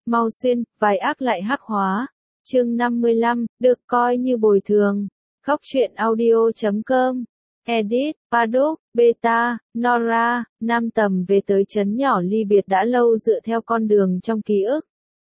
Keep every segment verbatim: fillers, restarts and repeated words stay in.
mau xuyên, vài ác lại hắc hóa. Chương năm mươi lăm, được coi như bồi thường. Góc truyện audio chấm com. Edit, Paddock, Beta, Nora, Nam Tầm về tới trấn nhỏ ly biệt đã lâu dựa theo con đường trong ký ức.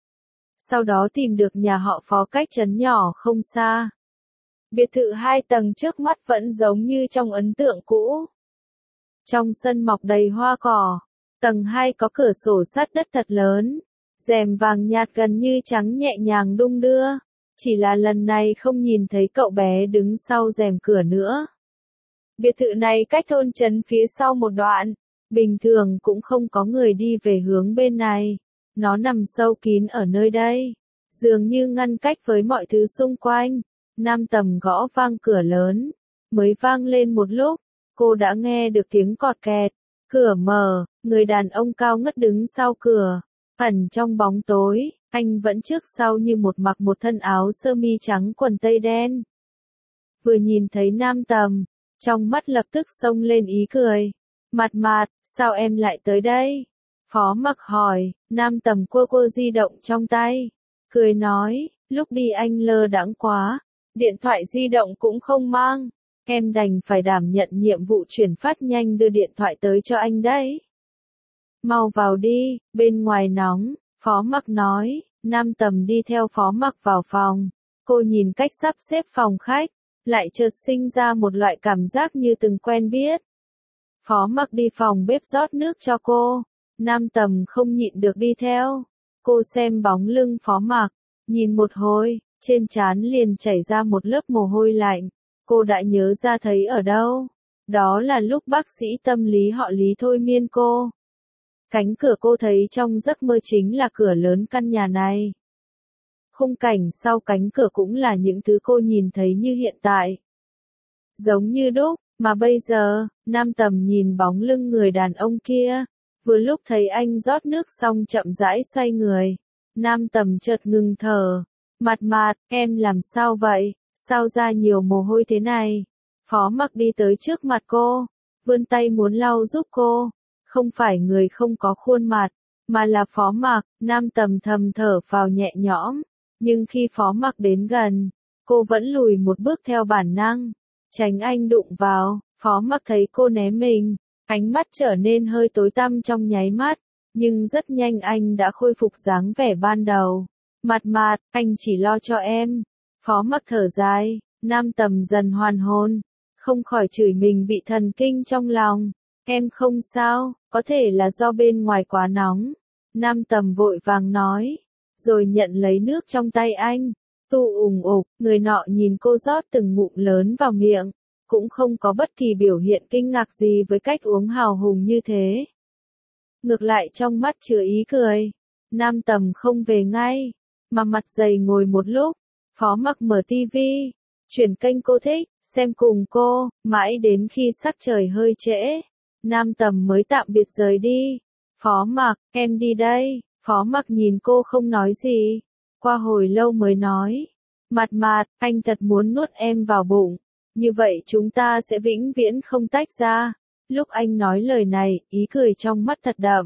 Sau đó tìm được nhà họ Phó cách trấn nhỏ không xa. Biệt thự hai tầng trước mắt vẫn giống như trong ấn tượng cũ. Trong sân mọc đầy hoa cỏ, tầng hai có cửa sổ sát đất thật lớn, rèm vàng nhạt gần như trắng nhẹ nhàng đung đưa, chỉ là lần này không nhìn thấy cậu bé đứng sau rèm cửa nữa. Biệt thự này cách thôn trấn phía sau một đoạn, bình thường cũng không có người đi về hướng bên này, nó nằm sâu kín ở nơi đây, dường như ngăn cách với mọi thứ xung quanh. Nam Tầm gõ vang cửa lớn, mới vang lên một lúc, cô đã nghe được tiếng cọt kẹt, cửa mở, người đàn ông cao ngất đứng sau cửa, ẩn trong bóng tối, anh vẫn trước sau như một mặc một thân áo sơ mi trắng quần tây đen. Vừa nhìn thấy Nam Tầm, trong mắt lập tức xông lên ý cười. Mặt Mạt, sao em lại tới đây? Phó Mặc hỏi. Nam Tầm quơ quơ di động trong tay, cười nói, lúc đi anh lơ đãng quá, điện thoại di động cũng không mang, em đành phải đảm nhận nhiệm vụ chuyển phát nhanh đưa điện thoại tới cho anh đấy. Mau vào đi, bên ngoài nóng, Phó Mặc nói. Nam Tầm đi theo Phó Mặc vào phòng, cô nhìn cách sắp xếp phòng khách, lại chợt sinh ra một loại cảm giác như từng quen biết. Phó Mặc đi phòng bếp rót nước cho cô, Nam Tầm không nhịn được đi theo. Cô xem bóng lưng Phó Mặc, nhìn một hồi, trên trán liền chảy ra một lớp mồ hôi lạnh. Cô đã nhớ ra thấy ở đâu, đó là lúc bác sĩ tâm lý họ Lý thôi miên cô. Cánh cửa cô thấy trong giấc mơ chính là cửa lớn căn nhà này. Khung cảnh sau cánh cửa cũng là những thứ cô nhìn thấy như hiện tại. Giống như đúc, mà bây giờ, Nam Tầm nhìn bóng lưng người đàn ông kia, vừa lúc thấy anh rót nước xong chậm rãi xoay người. Nam Tầm chợt ngừng thở. Mặt Mạt, em làm sao vậy, sao ra nhiều mồ hôi thế này? Phó Mặc đi tới trước mặt cô, vươn tay muốn lau giúp cô. Không phải người không có khuôn mặt, mà là Phó Mặc. Nam Tầm thầm thở phào nhẹ nhõm, nhưng khi Phó Mặc đến gần, cô vẫn lùi một bước theo bản năng, tránh anh đụng vào. Phó Mặc thấy cô né mình, ánh mắt trở nên hơi tối tăm trong nháy mắt, nhưng rất nhanh anh đã khôi phục dáng vẻ ban đầu. Mặt Mạt, anh chỉ lo cho em. Phó Mặc thở dài. Nam Tầm dần hoàn hồn, không khỏi chửi mình bị thần kinh trong lòng. Em không sao, có thể là do bên ngoài quá nóng. Nam Tầm vội vàng nói, rồi nhận lấy nước trong tay anh. Tu ủng ục, người nọ nhìn cô rót từng ngụm lớn vào miệng, cũng không có bất kỳ biểu hiện kinh ngạc gì với cách uống hào hùng như thế. Ngược lại trong mắt chứa ý cười. Nam Tầm không về ngay, mà mặt dày ngồi một lúc. Phó Mặc mở tivi, chuyển kênh cô thích, xem cùng cô, mãi đến khi sắc trời hơi trễ, Nam Tầm mới tạm biệt rời đi. Phó Mặc, em đi đây. Phó Mặc nhìn cô không nói gì, qua hồi lâu mới nói, Mặt Mạt, anh thật muốn nuốt em vào bụng, như vậy chúng ta sẽ vĩnh viễn không tách ra. Lúc anh nói lời này, ý cười trong mắt thật đậm.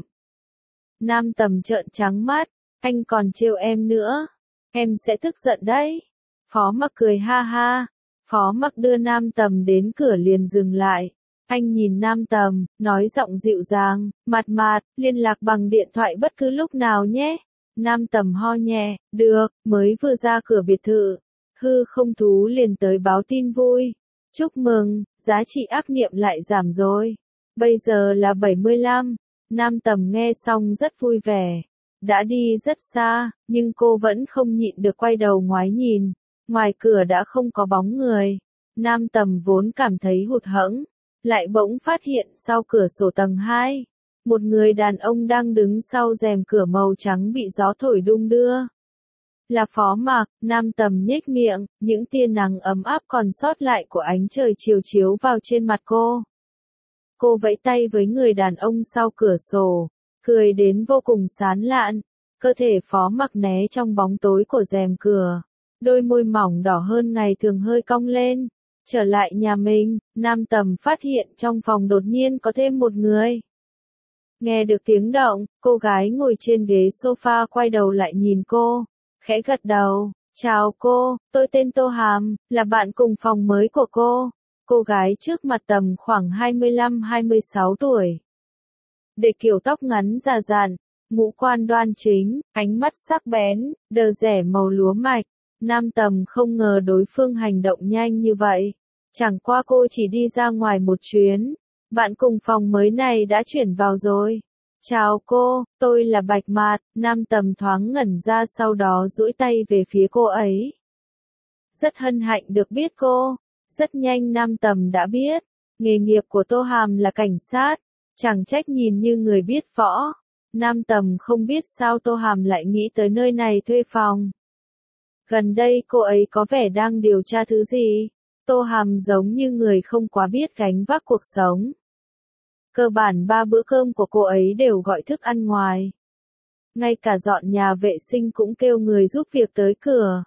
Nam Tầm trợn trắng mắt, anh còn trêu em nữa, em sẽ tức giận đấy. Phó Mặc cười ha ha. Phó Mặc đưa Nam Tầm đến cửa liền dừng lại. Anh nhìn Nam Tầm, nói giọng dịu dàng, Mặt Mạt, liên lạc bằng điện thoại bất cứ lúc nào nhé. Nam Tầm ho nhẹ, được, mới vừa ra cửa biệt thự, hư không thú liền tới báo tin vui. Chúc mừng, giá trị ác niệm lại giảm rồi. Bây giờ là bảy mươi lăm. Nam Tầm nghe xong rất vui vẻ. Đã đi rất xa, nhưng cô vẫn không nhịn được quay đầu ngoái nhìn. Ngoài cửa đã không có bóng người. Nam Tầm vốn cảm thấy hụt hẫng, lại bỗng phát hiện sau cửa sổ tầng hai, một người đàn ông đang đứng sau rèm cửa màu trắng bị gió thổi đung đưa. Là Phó Mặc. Nam Tầm nhếch miệng, những tia nắng ấm áp còn sót lại của ánh trời chiều chiếu vào trên mặt cô. Cô vẫy tay với người đàn ông sau cửa sổ, cười đến vô cùng sán lạn. Cơ thể Phó Mặc né trong bóng tối của rèm cửa, đôi môi mỏng đỏ hơn ngày thường hơi cong lên. Trở lại nhà mình, Nam Tầm phát hiện trong phòng đột nhiên có thêm một người. Nghe được tiếng động, cô gái ngồi trên ghế sofa quay đầu lại nhìn cô, khẽ gật đầu. Chào cô, tôi tên Tô Hàm, là bạn cùng phòng mới của cô. Cô gái trước mặt tầm khoảng hai mươi lăm hai mươi sáu tuổi. Để kiểu tóc ngắn già dặn, ngũ quan đoan chính, ánh mắt sắc bén, đờ rẻ màu lúa mạch. Nam Tầm không ngờ đối phương hành động nhanh như vậy. Chẳng qua cô chỉ đi ra ngoài một chuyến. Bạn cùng phòng mới này đã chuyển vào rồi. Chào cô, tôi là Bạch Mạt. Nam Tầm thoáng ngẩn ra, sau đó duỗi tay về phía cô ấy. Rất hân hạnh được biết cô. Rất nhanh Nam Tầm đã biết, nghề nghiệp của Tô Hàm là cảnh sát. Chẳng trách nhìn như người biết võ. Nam Tầm không biết sao Tô Hàm lại nghĩ tới nơi này thuê phòng. Gần đây cô ấy có vẻ đang điều tra thứ gì. Tô Hàm giống như người không quá biết gánh vác cuộc sống. Cơ bản ba bữa cơm của cô ấy đều gọi thức ăn ngoài. Ngay cả dọn nhà vệ sinh cũng kêu người giúp việc tới cửa.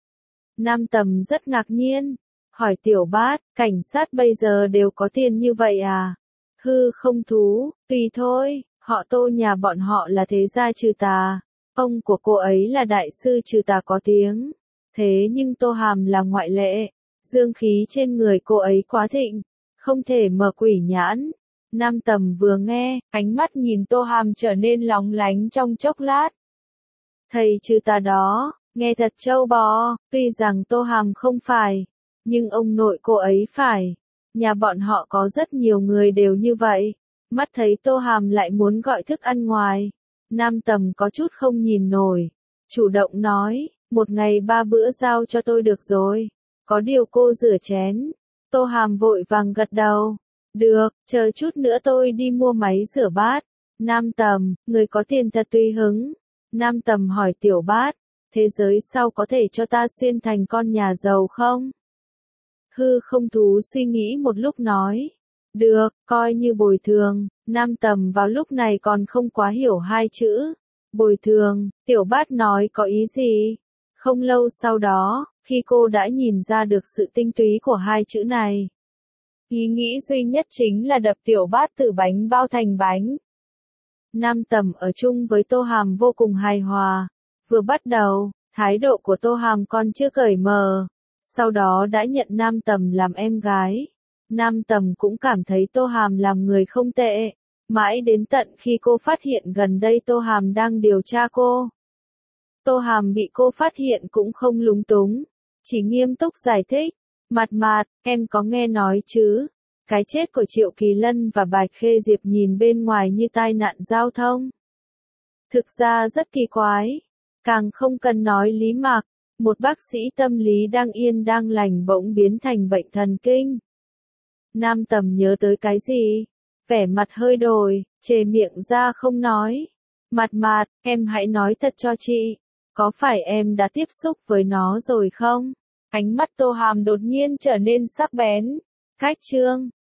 Nam Tầm rất ngạc nhiên, hỏi Tiểu Bát, cảnh sát bây giờ đều có tiền như vậy à? Hư không thú, tùy thôi, họ Tô nhà bọn họ là thế gia trừ tà. Ông của cô ấy là đại sư trừ tà có tiếng. Thế nhưng Tô Hàm là ngoại lệ. Dương khí trên người cô ấy quá thịnh, không thể mở quỷ nhãn. Nam Tầm vừa nghe, ánh mắt nhìn Tô Hàm trở nên lóng lánh trong chốc lát. Thầy trừ tà đó, nghe thật trâu bò, tuy rằng Tô Hàm không phải, nhưng ông nội cô ấy phải. Nhà bọn họ có rất nhiều người đều như vậy. Mắt thấy Tô Hàm lại muốn gọi thức ăn ngoài. Nam Tầm có chút không nhìn nổi. Chủ động nói, một ngày ba bữa giao cho tôi được rồi. Có điều cô rửa chén. Tô Hàm vội vàng gật đầu. Được, chờ chút nữa tôi đi mua máy rửa bát. Nam Tầm, người có tiền thật tùy hứng. Nam Tầm hỏi Tiểu Bát, thế giới sau có thể cho ta xuyên thành con nhà giàu không? Hư không thú suy nghĩ một lúc nói. Được, coi như bồi thường. Nam Tầm vào lúc này còn không quá hiểu hai chữ. Bồi thường, Tiểu Bát nói có ý gì? Không lâu sau đó, khi cô đã nhìn ra được sự tinh túy của hai chữ này. Ý nghĩ duy nhất chính là đập Tiểu Bát từ bánh bao thành bánh. Nam Tầm ở chung với Tô Hàm vô cùng hài hòa. Vừa bắt đầu, thái độ của Tô Hàm còn chưa cởi mở. Sau đó đã nhận Nam Tầm làm em gái. Nam Tầm cũng cảm thấy Tô Hàm làm người không tệ. Mãi đến tận khi cô phát hiện gần đây Tô Hàm đang điều tra cô. Tô Hàm bị cô phát hiện cũng không lúng túng. Chỉ nghiêm túc giải thích. Mạt Mạt, em có nghe nói chứ? Cái chết của Triệu Kỳ Lân và Bạch Khê Diệp nhìn bên ngoài như tai nạn giao thông. Thực ra rất kỳ quái. Càng không cần nói Lý Mạc. Một bác sĩ tâm lý đang yên đang lành bỗng biến thành bệnh thần kinh. Nam Tầm nhớ tới cái gì? Vẻ mặt hơi đổi, chề miệng ra không nói. Mạt Mạt, em hãy nói thật cho chị. Có phải em đã tiếp xúc với nó rồi không? Ánh mắt Tô Hàm đột nhiên trở nên sắc bén. Khách trương,